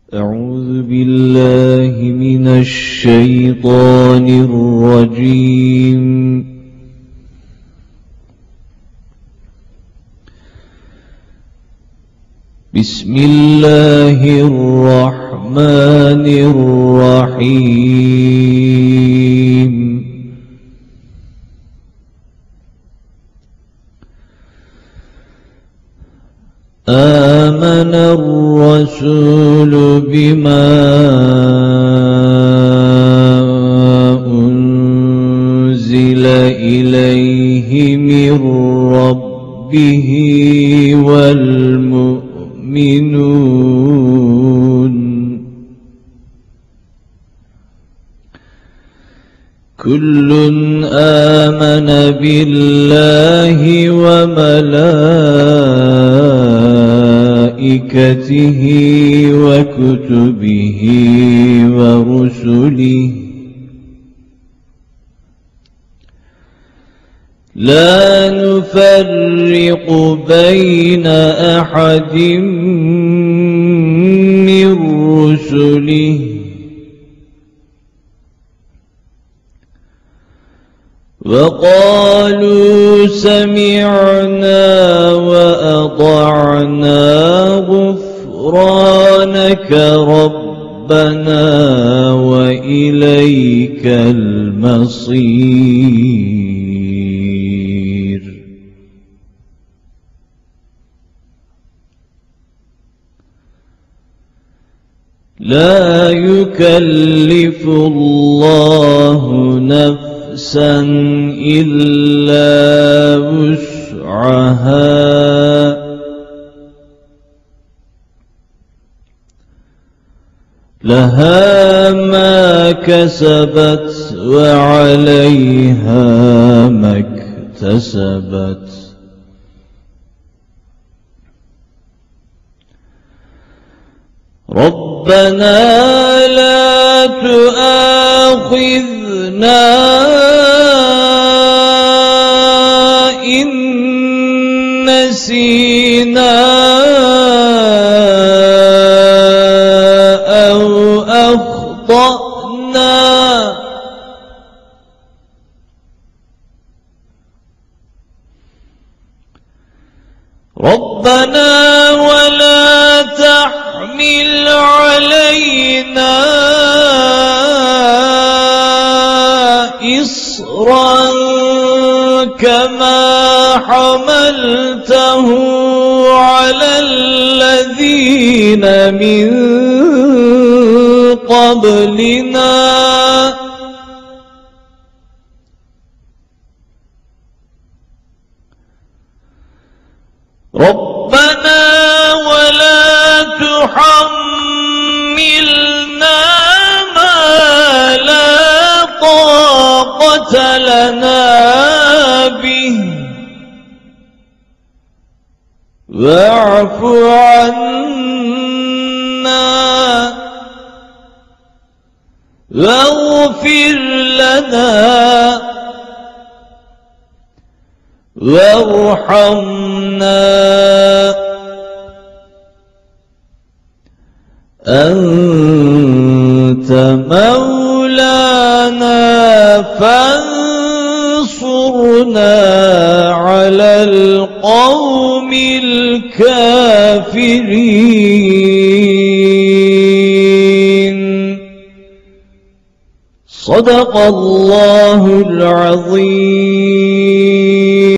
أعوذ بالله من الشيطان الرجيم. بسم الله الرحمن الرحيم. آمن الرسول بما أنزل إليه من ربه والمؤمنون كل آمن بالله وملائكته وكتبه ورسله لا نفرق بين أحد من رسله وقالوا سمعنا وأطعنا غفرانك ربنا وإليك المصير. لا يكلف الله نفسا إلا وسعها لها ما كسبت وعليها ما اكتسبت. ربنا لا تؤاخذنا إن نسينا أو أخطأنا ربنا ولا تحمل علينا إصرا كما حملته على الذين من قبلنا ربنا ولا تحملنا ما لا طاقة لنا به واعف عنا واغفر لنا وارحمنا أنت مولانا فانصرنا على القوم الكافرين. صدق الله العظيم.